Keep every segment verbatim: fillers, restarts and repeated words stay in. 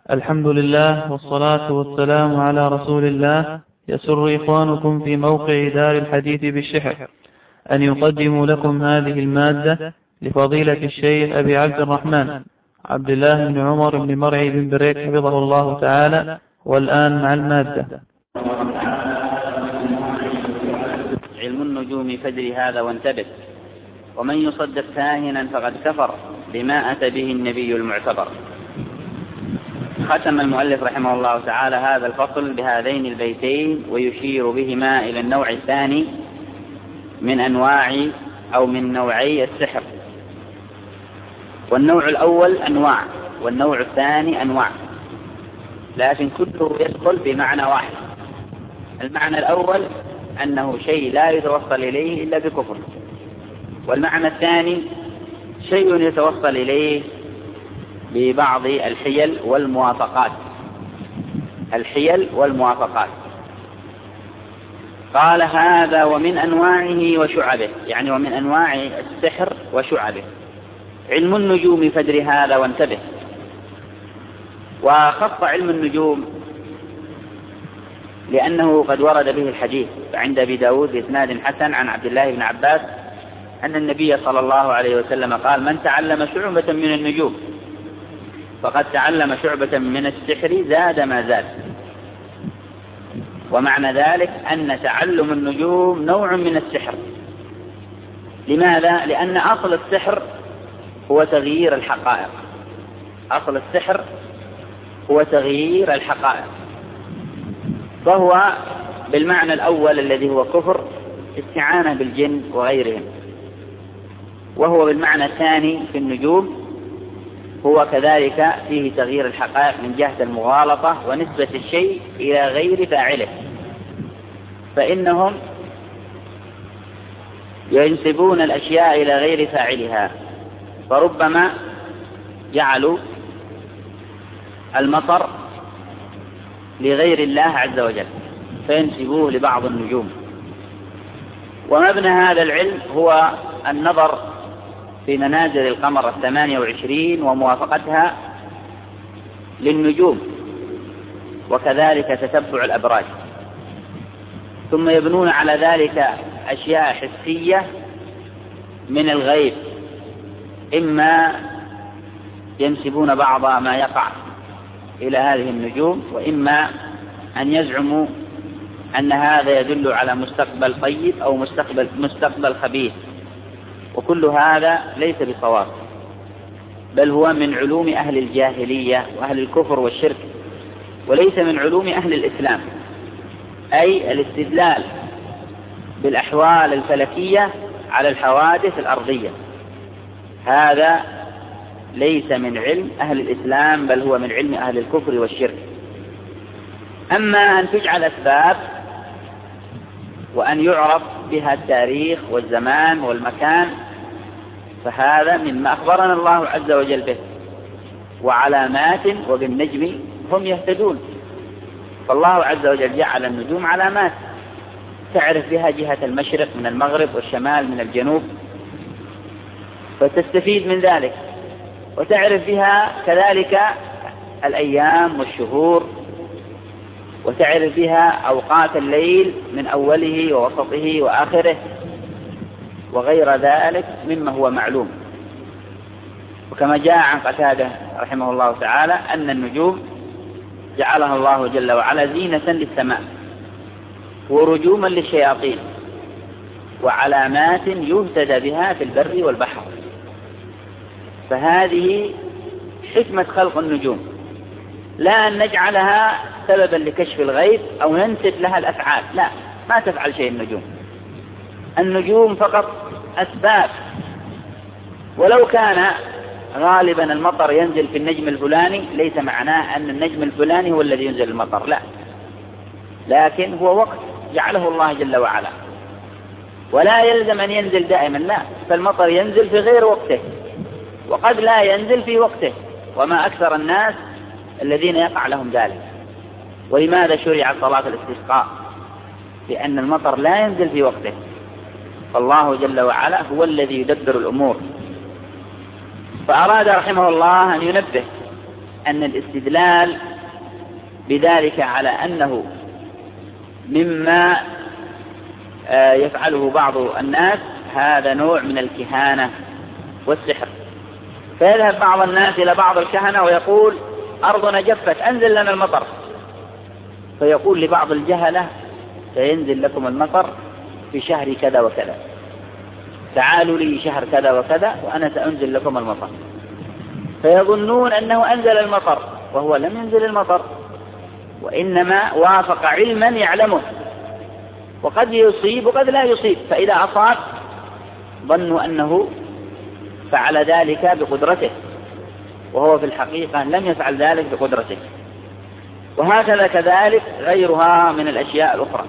الحمد لله والصلاة والسلام على رسول الله. يسر إخوانكم في موقع دار الحديث بالشحر أن يقدموا لكم هذه المادة لفضيلة الشيخ أبي عبد الرحمن عبد الله بن عمر بن مرعي بن بريك حفظه الله تعالى. والآن مع المادة. علم النجوم فادر هذا وانتبه، ومن يصدق كاهنا فقد كفر بما أتى به النبي المعتبر. ختم المؤلف رحمه الله تعالى هذا الفصل بهذين البيتين ويشير بهما إلى النوع الثاني من أنواع أو من نوعي السحر. والنوع الأول أنواع والنوع الثاني أنواع، لكن كله يدخل بمعنى واحد. المعنى الأول أنه شيء لا يتوصل إليه إلا بكفر، والمعنى الثاني شيء يتوصل إليه ببعض الحيل والموافقات الحيل والموافقات قال هذا ومن أنواعه وشعبه، يعني ومن أنواع السحر وشعبه. علم النجوم فادر هذا وانتبه. وخص علم النجوم لأنه قد ورد به الحديث عند أبي داود بإسناد حسن عن عبد الله بن عباس أن النبي صلى الله عليه وسلم قال: من تعلم شعبة من النجوم فقد تعلم شعبة من السحر زاد ما زاد. ومعنى ذلك أن تعلم النجوم نوع من السحر. لماذا؟ لأن أصل السحر هو تغيير الحقائق. أصل السحر هو تغيير الحقائق، فهو بالمعنى الأول الذي هو كفر استعانة بالجن وغيرهم، وهو بالمعنى الثاني في النجوم هو كذلك فيه تغيير الحقائق من جهة المغالطة ونسبة الشيء إلى غير فاعله، فإنهم ينسبون الأشياء إلى غير فاعلها. فربما جعلوا المطر لغير الله عز وجل فينسبوه لبعض النجوم. ومبنى هذا العلم هو النظر في منازل القمر الثمانية وعشرين وموافقتها للنجوم، وكذلك تتبع الأبراج، ثم يبنون على ذلك أشياء حسية من الغيب، إما ينسبون بعض ما يقع إلى هذه النجوم، وإما أن يزعموا أن هذا يدل على مستقبل طيب أو مستقبل, مستقبل خبيث. وكل هذا ليس بصواب، بل هو من علوم أهل الجاهلية وأهل الكفر والشرك، وليس من علوم أهل الإسلام. أي الاستدلال بالأحوال الفلكية على الحوادث الأرضية، هذا ليس من علم أهل الإسلام، بل هو من علم أهل الكفر والشرك. أما أن تجعل أسباب وأن يعرف بها التاريخ والزمان والمكان، فهذا مما أخبرنا الله عز وجل به. وعلامات وبالنجم هم يهتدون، فالله عز وجل جعل النجوم علامات تعرف بها جهة المشرق من المغرب والشمال من الجنوب، فتستفيد من ذلك، وتعرف بها كذلك الأيام والشهور، وتعرف بها أوقات الليل من أوله ووسطه وآخره وغير ذلك مما هو معلوم. وكما جاء عن قتادة رحمه الله تعالى أن النجوم جعلها الله جل وعلا زينة للسماء ورجوما للشياطين وعلامات يهتدى بها في البر والبحر. فهذه حكمة خلق النجوم، لا أن نجعلها سببا لكشف الغيب أو ننسب لها الأفعال، لا، ما تفعل شيء النجوم. النجوم فقط أسباب. ولو كان غالبا المطر ينزل في النجم الفلاني ليس معناه أن النجم الفلاني هو الذي ينزل المطر، لا، لكن هو وقت جعله الله جل وعلا، ولا يلزم أن ينزل دائما، لا، فالمطر ينزل في غير وقته وقد لا ينزل في وقته، وما أكثر الناس الذين يقع لهم ذلك. ولماذا شرع صلاة الاستسقاء؟ لأن المطر لا ينزل في وقته، فالله جل وعلا هو الذي يدبر الأمور. فأراد رحمه الله أن ينبه أن الاستدلال بذلك على أنه مما يفعله بعض الناس هذا نوع من الكهانة والسحر. فيذهب بعض الناس إلى بعض الكهنة ويقول أرضنا جفت أنزل لنا المطر، فيقول لبعض الجهلة سينزل لكم المطر في شهر كذا وكذا، تعالوا لي شهر كذا وكذا وأنا سأنزل لكم المطر، فيظنون أنه أنزل المطر وهو لم ينزل المطر، وإنما وافق علما يعلمه، وقد يصيب وقد لا يصيب، فإذا أصاب ظنوا أنه فعل ذلك بقدرته، وهو في الحقيقة لم يفعل ذلك بقدرته. وهكذا كذلك غيرها من الأشياء الأخرى.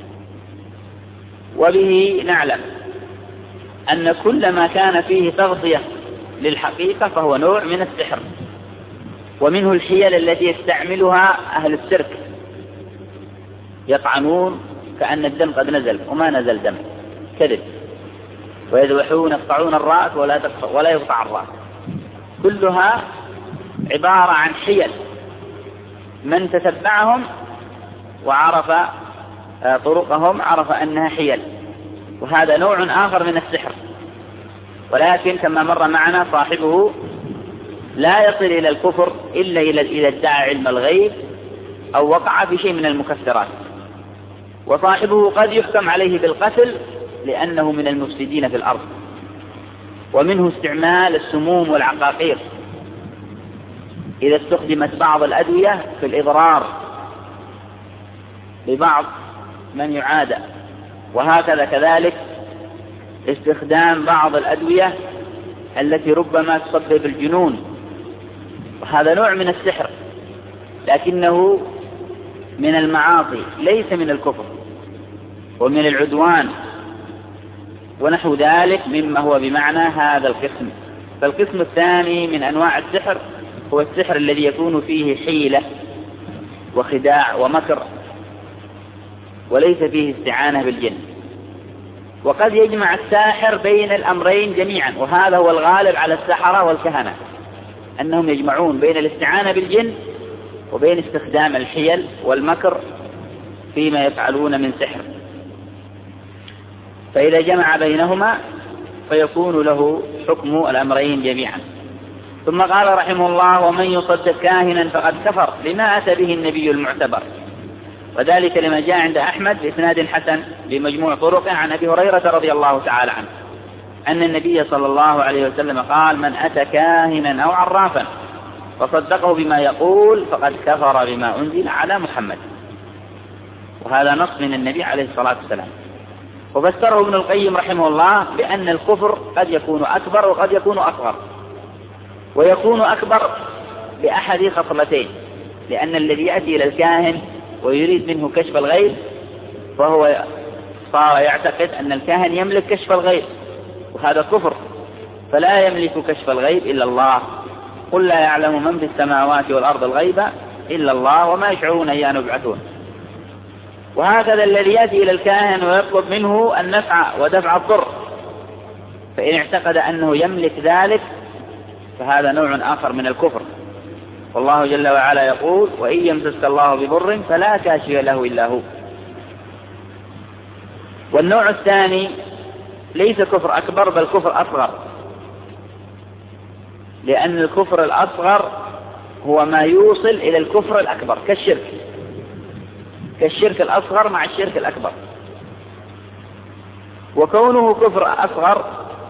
وبه نعلم أن كل ما كان فيه تغطية للحقيقة فهو نوع من السحر، ومنه الحيل التي يستعملها أهل السيرك، يطعنون كأن الدم قد نزل وما نزل دم، كذب، ويذبحون يقطعون الرأس ولا ولا يقطع الرأس، كلها عبارة عن حيل. من تتبعهم وعرف طرقهم عرف أنها حيل، وهذا نوع آخر من السحر. ولكن كما مر معنا صاحبه لا يصل إلى الكفر إلا إذا ادعى علم الغيب أو وقع في شيء من المكفرات، وصاحبه قد يحكم عليه بالقتل لأنه من المفسدين في الأرض. ومنه استعمال السموم والعقاقير إذا استخدمت بعض الأدوية في الإضرار لبعض من يعادى، وهكذا كذلك استخدام بعض الأدوية التي ربما تسبب الجنون، وهذا نوع من السحر لكنه من المعاصي ليس من الكفر ومن العدوان ونحو ذلك مما هو بمعنى هذا القسم. فالقسم الثاني من أنواع السحر هو السحر الذي يكون فيه حيلة وخداع ومكر وليس فيه استعانة بالجن. وقد يجمع الساحر بين الأمرين جميعا، وهذا هو الغالب على السحرة والكهنة، أنهم يجمعون بين الاستعانة بالجن وبين استخدام الحيل والمكر فيما يفعلون من سحر. فإذا جمع بينهما فيكون له حكم الأمرين جميعا. ثم قال رحمه الله: ومن يصدق كاهنا فقد كفر لما أتى به النبي المعتبر، وذلك لما جاء عند أحمد بإسناد حسن بمجموع طرقه عن أبي هريرة رضي الله تعالى عنه أن النبي صلى الله عليه وسلم قال: من أتى كاهنا أو عرافا فصدقه بما يقول فقد كفر بما أنزل على محمد. وهذا نص من النبي عليه الصلاة والسلام. وفسره ابن القيم رحمه الله بأن الكفر قد يكون أكبر وقد يكون أصغر، ويكون أكبر بأحد خصلتين، لأن الذي يأتي إلى الكاهن ويريد منه كشف الغيب فهو صار يعتقد أن الكاهن يملك كشف الغيب، وهذا كفر، فلا يملك كشف الغيب إلا الله. قل لا يعلم من في السماوات والأرض الغيب إلا الله وما يشعرون أيان يبعثون. وهكذا الذي يأتي إلى الكاهن ويطلب منه النفع ودفع الضر، فإن اعتقد أنه يملك ذلك فهذا نوع آخر من الكفر. والله جل وعلا يقول: وإن يمسسك الله بضر فلا كاشف له إلا هو. والنوع الثاني ليس كفر أكبر بل كفر أصغر، لأن الكفر الأصغر هو ما يوصل إلى الكفر الأكبر كالشرك، كالشرك الأصغر مع الشرك الأكبر. وكونه كفر أصغر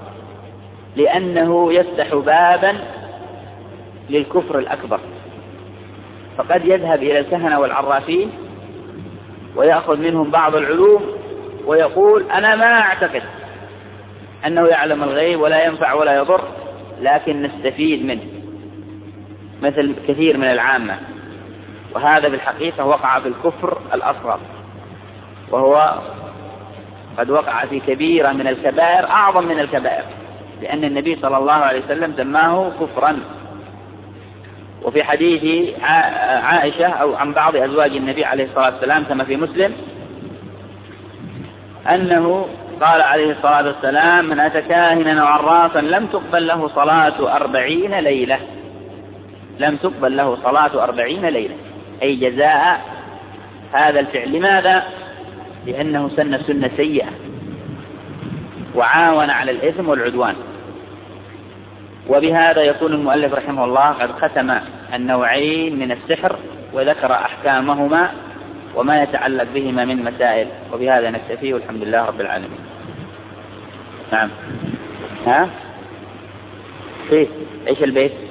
لأنه يفتح بابا للكفر الأكبر، فقد يذهب إلى الكهنة والعرافين ويأخذ منهم بعض العلوم ويقول: أنا ما أعتقد أنه يعلم الغيب ولا ينفع ولا يضر، لكن نستفيد منه مثل كثير من العامة. وهذا بالحقيقة وقع في الكفر الأصغر، وهو قد وقع في كبيرة من الكبائر أعظم من الكبائر، لأن النبي صلى الله عليه وسلم سماه كفرا. وفي حديث عائشة أو عن بعض أزواج النبي عليه الصلاة والسلام كما في مسلم أنه قال عليه الصلاة والسلام: من أتى كاهنا أو عرافا لم تقبل له صلاة أربعين ليلة، لم تقبل له صلاة أربعين ليلة، أي جزاء هذا الفعل. لماذا؟ لأنه سن سنة سيئة وعاون على الإثم والعدوان. وبهذا يكون المؤلف رحمه الله قد ختم النوعين من السحر وذكر أحكامهما وما يتعلق بهما من مسائل. وبهذا نكتفي والحمد لله رب العالمين. نعم. ها؟ فيه ايش البيت؟